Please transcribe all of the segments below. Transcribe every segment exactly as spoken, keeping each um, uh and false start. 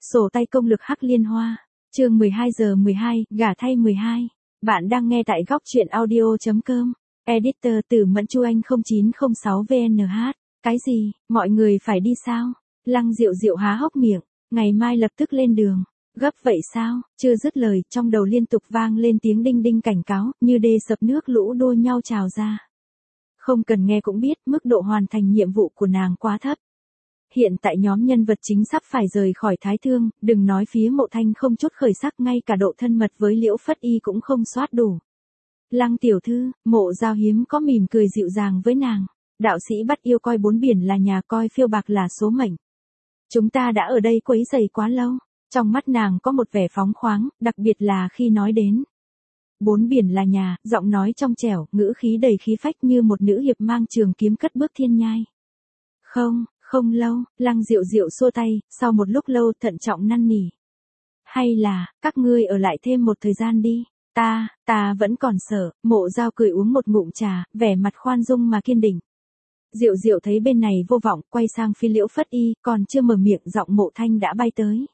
Sổ tay công lực Hắc Liên Hoa, chương mười hai giờ mười hai, gả thay mười hai. Bạn đang nghe tại góc truyện audio chấm com. Editor Tử Mẫn Chu Anh không chín không sáu vê en hát. Cái gì, mọi người phải đi sao? Lăng Diệu Diệu há hốc miệng, ngày mai lập tức lên đường. Gấp vậy sao? Chưa dứt lời, trong đầu liên tục vang lên tiếng đinh đinh cảnh cáo, như đê sập nước lũ đua nhau trào ra. Không cần nghe cũng biết, mức độ hoàn thành nhiệm vụ của nàng quá thấp. Hiện tại nhóm nhân vật chính sắp phải rời khỏi Thái Thương, đừng nói phía Mộ Thanh không chút khởi sắc, ngay cả độ thân mật với Liễu Phất Y cũng không soát đủ. Lăng tiểu thư, Mộ Giao hiếm có mỉm cười dịu dàng với nàng. Đạo sĩ bắt yêu coi bốn biển là nhà, coi phiêu bạc là số mệnh. Chúng ta đã ở đây quấy rầy quá lâu. Trong mắt nàng có một vẻ phóng khoáng, đặc biệt là khi nói đến bốn biển là nhà, giọng nói trong trẻo, ngữ khí đầy khí phách như một nữ hiệp mang trường kiếm cất bước thiên nhai. Không, không lâu, Lăng Diệu Diệu xua tay, sau một lúc lâu thận trọng năn nỉ. Hay là, các ngươi ở lại thêm một thời gian đi, ta, ta vẫn còn sợ. Mộ Giao cười uống một ngụm trà, vẻ mặt khoan dung mà kiên định. Diệu Diệu thấy bên này vô vọng, quay sang phía Liễu Phất Y, còn chưa mở miệng giọng Mộ Thanh đã bay tới.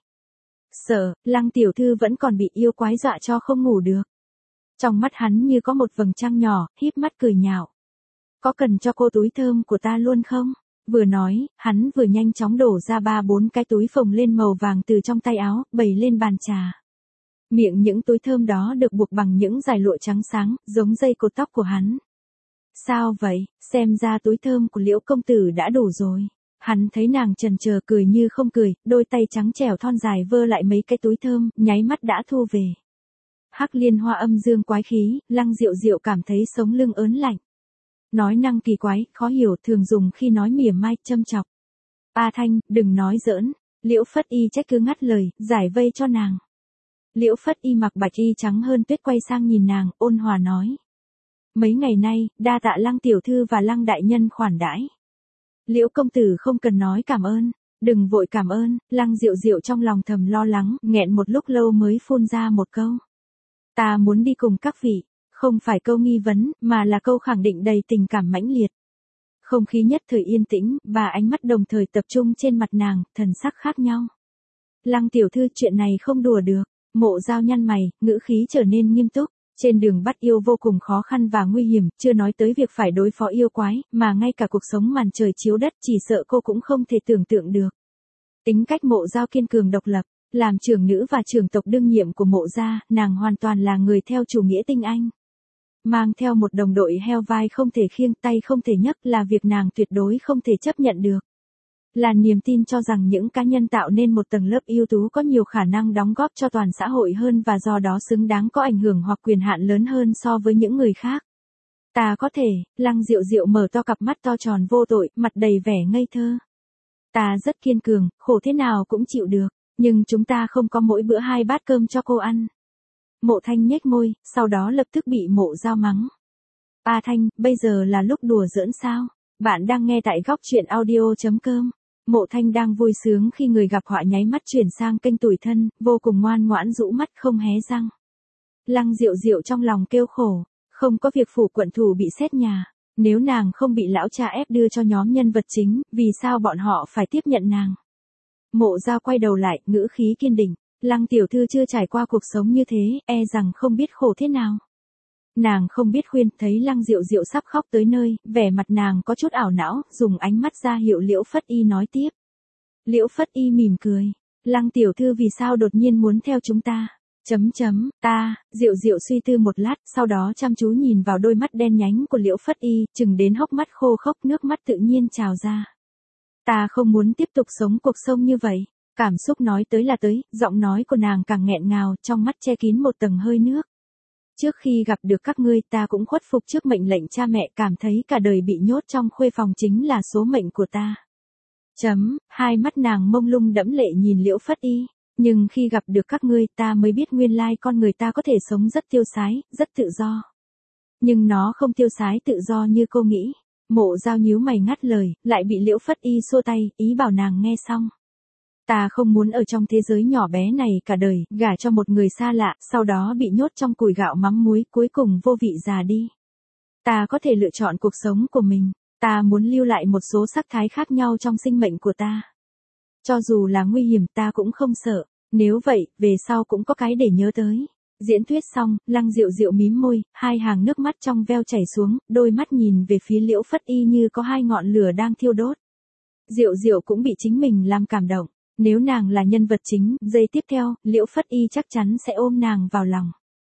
Sợ, Lăng tiểu thư vẫn còn bị yêu quái dọa cho không ngủ được. Trong mắt hắn như có một vầng trăng nhỏ, híp mắt cười nhạo. Có cần cho cô túi thơm của ta luôn không? Vừa nói, hắn vừa nhanh chóng đổ ra ba bốn cái túi phồng lên màu vàng từ trong tay áo, bày lên bàn trà. Miệng những túi thơm đó được buộc bằng những dải lụa trắng sáng, giống dây cột tóc của hắn. Sao vậy, xem ra túi thơm của Liễu công tử đã đủ rồi. Hắn thấy nàng chần chờ cười như không cười, đôi tay trắng trẻo thon dài vơ lại mấy cái túi thơm, nháy mắt đã thu về. Hắc Liên Hoa âm dương quái khí, Lăng Diệu Diệu cảm thấy sống lưng ớn lạnh. Nói năng kỳ quái, khó hiểu, thường dùng khi nói mỉa mai, châm chọc. A Thanh, đừng nói giỡn. Liễu Phất Y trách cứ ngắt lời, giải vây cho nàng. Liễu Phất Y mặc bạch y trắng hơn tuyết quay sang nhìn nàng, ôn hòa nói. Mấy ngày nay, đa tạ Lăng tiểu thư và Lăng đại nhân khoản đãi. Liễu công tử không cần nói cảm ơn, đừng vội cảm ơn. Lăng Diệu Diệu trong lòng thầm lo lắng, nghẹn một lúc lâu mới phun ra một câu. Ta muốn đi cùng các vị. Không phải câu nghi vấn, mà là câu khẳng định đầy tình cảm mãnh liệt. Không khí nhất thời yên tĩnh, ba ánh mắt đồng thời tập trung trên mặt nàng, thần sắc khác nhau. Lăng tiểu thư, chuyện này không đùa được. Mộ Giao nhăn mày, ngữ khí trở nên nghiêm túc. Trên đường bắt yêu vô cùng khó khăn và nguy hiểm, chưa nói tới việc phải đối phó yêu quái, mà ngay cả cuộc sống màn trời chiếu đất chỉ sợ cô cũng không thể tưởng tượng được. Tính cách Mộ Giao kiên cường độc lập, làm trưởng nữ và trưởng tộc đương nhiệm của Mộ gia, nàng hoàn toàn là người theo chủ nghĩa tinh anh. Mang theo một đồng đội heo vai không thể khiêng, tay không thể nhấc là việc nàng tuyệt đối không thể chấp nhận được. Là niềm tin cho rằng những cá nhân tạo nên một tầng lớp ưu tú có nhiều khả năng đóng góp cho toàn xã hội hơn và do đó xứng đáng có ảnh hưởng hoặc quyền hạn lớn hơn so với những người khác. Ta có thể. Lăng Diệu Diệu mở to cặp mắt to tròn vô tội, mặt đầy vẻ ngây thơ. Ta rất kiên cường, khổ thế nào cũng chịu được, nhưng chúng ta không có mỗi bữa hai bát cơm cho cô ăn. Mộ Thanh nhếch môi, sau đó lập tức bị Mộ Giao mắng. A Thanh, bây giờ là lúc đùa giỡn sao? Bạn đang nghe tại góc truyện audio chấm com. Mộ Thanh đang vui sướng khi người gặp họa nháy mắt chuyển sang kênh tủi thân, vô cùng ngoan ngoãn rũ mắt không hé răng. Lăng Diệu Diệu trong lòng kêu khổ, không có việc phủ quận thủ bị xét nhà. Nếu nàng không bị lão cha ép đưa cho nhóm nhân vật chính, vì sao bọn họ phải tiếp nhận nàng? Mộ Giao quay đầu lại, ngữ khí kiên định. Lăng tiểu thư chưa trải qua cuộc sống như thế, e rằng không biết khổ thế nào. Nàng không biết khuyên, thấy Lăng Diệu Diệu sắp khóc tới nơi, vẻ mặt nàng có chút ảo não, dùng ánh mắt ra hiệu Liễu Phất Y nói tiếp. Liễu Phất Y mỉm cười. Lăng tiểu thư vì sao đột nhiên muốn theo chúng ta? Chấm chấm, ta. Diệu Diệu suy tư một lát, sau đó chăm chú nhìn vào đôi mắt đen nhánh của Liễu Phất Y, chừng đến hốc mắt khô khốc, nước mắt tự nhiên trào ra. Ta không muốn tiếp tục sống cuộc sống như vậy. Cảm xúc nói tới là tới, giọng nói của nàng càng nghẹn ngào, trong mắt che kín một tầng hơi nước. Trước khi gặp được các ngươi, ta cũng khuất phục trước mệnh lệnh cha mẹ, cảm thấy cả đời bị nhốt trong khuê phòng chính là số mệnh của ta. Chấm, hai mắt nàng mông lung đẫm lệ nhìn Liễu Phất Y, nhưng khi gặp được các ngươi, ta mới biết nguyên lai con người ta có thể sống rất tiêu sái, rất tự do. Nhưng nó không tiêu sái tự do như cô nghĩ. Mộ Giao nhíu mày ngắt lời, lại bị Liễu Phất Y xua tay, ý bảo nàng nghe xong. Ta không muốn ở trong thế giới nhỏ bé này cả đời, gả cho một người xa lạ, sau đó bị nhốt trong củi gạo mắm muối, cuối cùng vô vị già đi. Ta có thể lựa chọn cuộc sống của mình. Ta muốn lưu lại một số sắc thái khác nhau trong sinh mệnh của ta. Cho dù là nguy hiểm ta cũng không sợ, nếu vậy, về sau cũng có cái để nhớ tới. Diễn thuyết xong, Lăng Diệu Diệu mím môi, hai hàng nước mắt trong veo chảy xuống, đôi mắt nhìn về phía Liễu Phất Y như có hai ngọn lửa đang thiêu đốt. Diệu Diệu cũng bị chính mình làm cảm động, nếu nàng là nhân vật chính, giây tiếp theo, Liễu Phất Y chắc chắn sẽ ôm nàng vào lòng.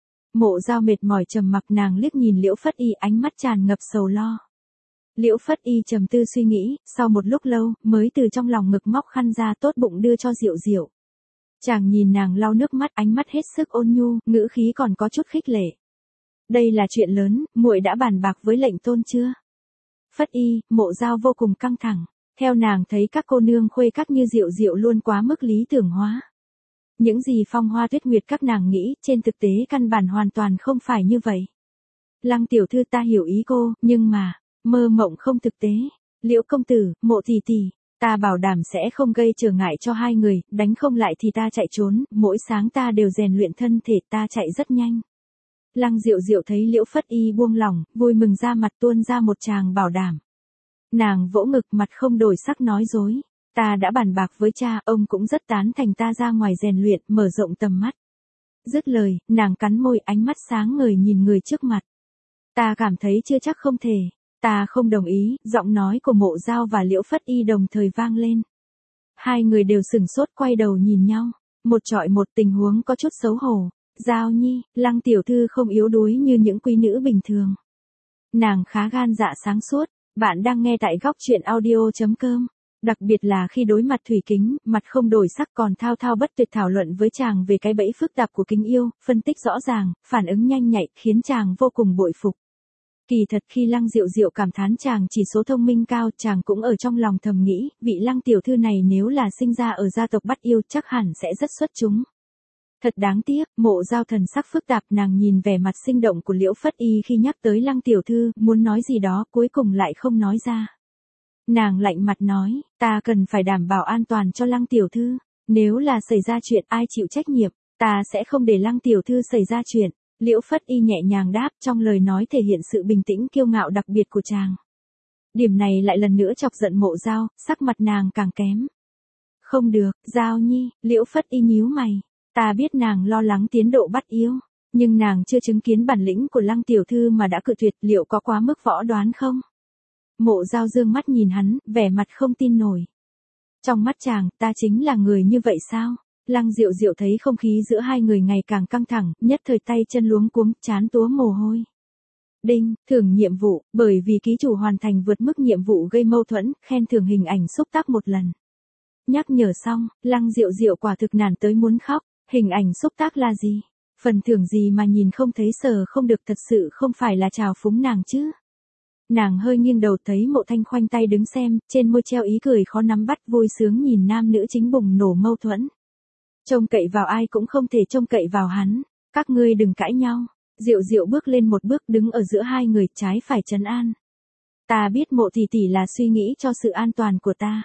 Mộ Dao mệt mỏi trầm mặc, nàng liếc nhìn Liễu Phất Y, ánh mắt tràn ngập sầu lo. Liễu Phất Y trầm tư suy nghĩ, sau một lúc lâu, mới từ trong lòng ngực móc khăn ra, tốt bụng đưa cho Diệu Diệu. Chàng nhìn nàng lau nước mắt, ánh mắt hết sức ôn nhu, ngữ khí còn có chút khích lệ. Đây là chuyện lớn, muội đã bàn bạc với lệnh tôn chưa? Phất Y, Mộ Dao vô cùng căng thẳng. Theo nàng thấy các cô nương khuê các như Diệu Diệu luôn quá mức lý tưởng hóa. Những gì phong hoa tuyết nguyệt các nàng nghĩ, trên thực tế căn bản hoàn toàn không phải như vậy. Lăng tiểu thư, ta hiểu ý cô, nhưng mà, mơ mộng không thực tế. Liễu công tử, Mộ tỷ tỷ, ta bảo đảm sẽ không gây trở ngại cho hai người, đánh không lại thì ta chạy trốn, mỗi sáng ta đều rèn luyện thân thể, ta chạy rất nhanh. Lăng Diệu Diệu thấy Liễu Phất Y buông lỏng, vui mừng ra mặt tuôn ra một tràng bảo đảm. Nàng vỗ ngực, mặt không đổi sắc nói dối. Ta đã bàn bạc với cha, ông cũng rất tán thành ta ra ngoài rèn luyện, mở rộng tầm mắt. Dứt lời, nàng cắn môi, ánh mắt sáng ngời nhìn người trước mặt. Ta cảm thấy chưa chắc không thể. Ta không đồng ý, giọng nói của Mộ Dao và Liễu Phất Y đồng thời vang lên. Hai người đều sừng sốt quay đầu nhìn nhau. Một trọi một, tình huống có chút xấu hổ. Dao nhi, Lăng tiểu thư không yếu đuối như những quý nữ bình thường. Nàng khá gan dạ sáng suốt. Bạn đang nghe tại góc truyện audio chấm com. Đặc biệt là khi đối mặt Thủy Kính, mặt không đổi sắc còn thao thao bất tuyệt thảo luận với chàng về cái bẫy phức tạp của kính yêu, phân tích rõ ràng, phản ứng nhanh nhạy, khiến chàng vô cùng bội phục. Kỳ thật khi Lăng Diệu Diệu cảm thán chàng chỉ số thông minh cao, chàng cũng ở trong lòng thầm nghĩ, vị Lăng tiểu thư này nếu là sinh ra ở gia tộc bắt yêu chắc hẳn sẽ rất xuất chúng. Thật đáng tiếc, Mộ Dao thần sắc phức tạp, nàng nhìn vẻ mặt sinh động của Liễu Phất Y khi nhắc tới Lăng tiểu thư, muốn nói gì đó, cuối cùng lại không nói ra. Nàng lạnh mặt nói, ta cần phải đảm bảo an toàn cho Lăng tiểu thư, nếu là xảy ra chuyện ai chịu trách nhiệm, ta sẽ không để Lăng tiểu thư xảy ra chuyện. Liễu Phất Y nhẹ nhàng đáp, trong lời nói thể hiện sự bình tĩnh kiêu ngạo đặc biệt của chàng. Điểm này lại lần nữa chọc giận Mộ Dao, sắc mặt nàng càng kém. Không được, Dao nhi, Liễu Phất Y nhíu mày. Ta biết nàng lo lắng tiến độ bắt yêu, nhưng nàng chưa chứng kiến bản lĩnh của Lăng tiểu thư mà đã cự tuyệt, liệu có quá mức võ đoán không? Mộ Dao dương mắt nhìn hắn, vẻ mặt không tin nổi. Trong mắt chàng, ta chính là người như vậy sao? Lăng Diệu Diệu thấy không khí giữa hai người ngày càng căng thẳng, nhất thời tay chân luống cuống, trán túa mồ hôi. Đinh, thưởng nhiệm vụ, bởi vì ký chủ hoàn thành vượt mức nhiệm vụ gây mâu thuẫn, khen thưởng hình ảnh xúc tác một lần. Nhắc nhở xong, Lăng Diệu Diệu quả thực nản tới muốn khóc. Hình ảnh xúc tác là gì? Phần thưởng gì mà nhìn không thấy sờ không được, thật sự không phải là trào phúng nàng chứ? Nàng hơi nghiêng đầu thấy Mộ Thanh khoanh tay đứng xem, trên môi treo ý cười khó nắm bắt, vui sướng nhìn nam nữ chính bùng nổ mâu thuẫn. Trông cậy vào ai cũng không thể trông cậy vào hắn, các ngươi đừng cãi nhau. Diệu Diệu bước lên một bước, đứng ở giữa hai người, trái phải trấn an. Ta biết Mộ tỷ tỷ là suy nghĩ cho sự an toàn của ta.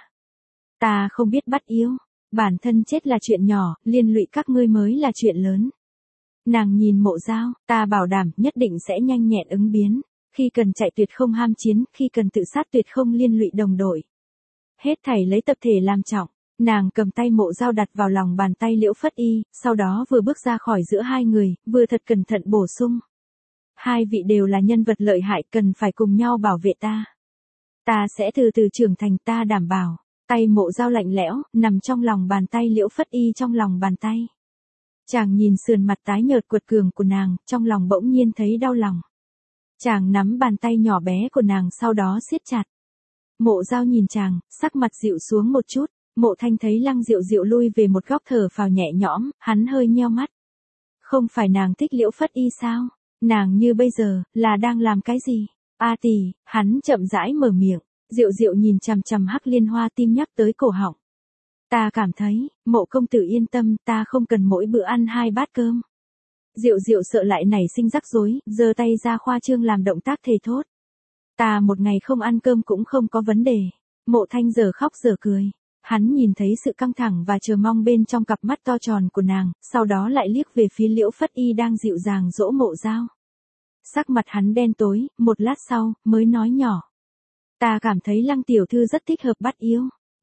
Ta không biết bắt yêu. Bản thân chết là chuyện nhỏ, liên lụy các ngươi mới là chuyện lớn. Nàng nhìn Mộ Dao, ta bảo đảm nhất định sẽ nhanh nhẹn ứng biến. Khi cần chạy tuyệt không ham chiến, khi cần tự sát tuyệt không liên lụy đồng đội. Hết thảy lấy tập thể làm trọng. Nàng cầm tay Mộ Dao đặt vào lòng bàn tay Liễu Phất Y, sau đó vừa bước ra khỏi giữa hai người, vừa thật cẩn thận bổ sung. Hai vị đều là nhân vật lợi hại, cần phải cùng nhau bảo vệ ta. Ta sẽ từ từ trưởng thành, ta đảm bảo. Tay Mộ Dao lạnh lẽo, nằm trong lòng bàn tay Liễu Phất Y trong lòng bàn tay. Chàng nhìn sườn mặt tái nhợt quật cường của nàng, trong lòng bỗng nhiên thấy đau lòng. Chàng nắm bàn tay nhỏ bé của nàng sau đó siết chặt. Mộ Dao nhìn chàng, sắc mặt dịu xuống một chút. Mộ Thanh thấy Lăng Diệu Diệu lui về một góc thở phào nhẹ nhõm, hắn hơi nheo mắt. Không phải nàng thích Liễu Phất Y sao? Nàng như bây giờ, là đang làm cái gì? A tỷ, hắn chậm rãi mở miệng. Diệu Diệu nhìn chằm chằm Hắc Liên Hoa, tim nhắc tới cổ họng. Ta cảm thấy, Mộ công tử yên tâm, ta không cần mỗi bữa ăn hai bát cơm. Diệu Diệu sợ lại nảy sinh rắc rối, giơ tay ra khoa trương làm động tác thề thốt. Ta một ngày không ăn cơm cũng không có vấn đề. Mộ Thanh giờ khóc giờ cười. Hắn nhìn thấy sự căng thẳng và chờ mong bên trong cặp mắt to tròn của nàng, sau đó lại liếc về phía Liễu Phất Y đang dịu dàng dỗ Mộ Dao. Sắc mặt hắn đen tối, một lát sau, mới nói nhỏ. Ta cảm thấy Lăng tiểu thư rất thích hợp bắt yêu.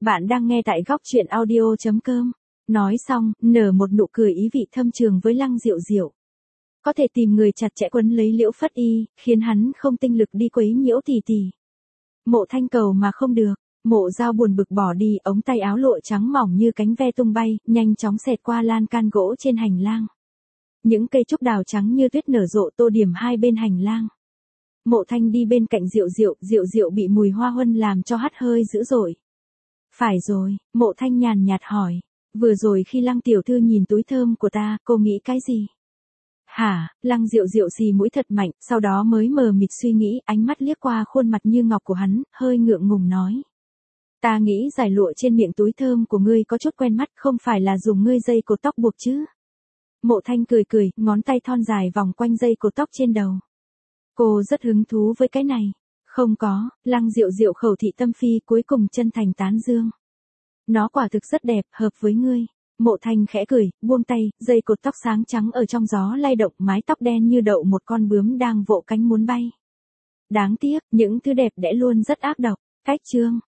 Bạn đang nghe tại góc chuyện audio chấm com. Nói xong, nở một nụ cười ý vị thâm trường với Lăng Diệu Diệu. Có thể tìm người chặt chẽ quấn lấy Liễu Phất Y, khiến hắn không tinh lực đi quấy nhiễu tỷ tỷ. Mộ Thanh cầu mà không được, Mộ Giao buồn bực bỏ đi, ống tay áo lụa trắng mỏng như cánh ve tung bay, nhanh chóng xẹt qua lan can gỗ trên hành lang. Những cây trúc đào trắng như tuyết nở rộ tô điểm hai bên hành lang. Mộ Thanh đi bên cạnh Diệu Diệu, Diệu Diệu bị mùi hoa huân làm cho hắt hơi dữ dội. Phải rồi, Mộ Thanh nhàn nhạt hỏi, vừa rồi khi Lăng tiểu thư nhìn túi thơm của ta, cô nghĩ cái gì? Hả? Lăng Diệu Diệu xì mũi thật mạnh, sau đó mới mờ mịt suy nghĩ, ánh mắt liếc qua khuôn mặt như ngọc của hắn, hơi ngượng ngùng nói. Ta nghĩ giải lụa trên miệng túi thơm của ngươi có chút quen mắt, không phải là dùng ngươi dây cột tóc buộc chứ? Mộ Thanh cười cười, ngón tay thon dài vòng quanh dây cột tóc trên đầu. Cô rất hứng thú với cái này. Không có, Lăng Diệu Diệu khẩu thị tâm phi, cuối cùng chân thành tán dương. Nó quả thực rất đẹp, hợp với ngươi. Mộ Thanh khẽ cười, buông tay, dây cột tóc sáng trắng ở trong gió lay động, mái tóc đen như đậu một con bướm đang vỗ cánh muốn bay. Đáng tiếc, những thứ đẹp đẽ luôn rất ác độc. Cách chương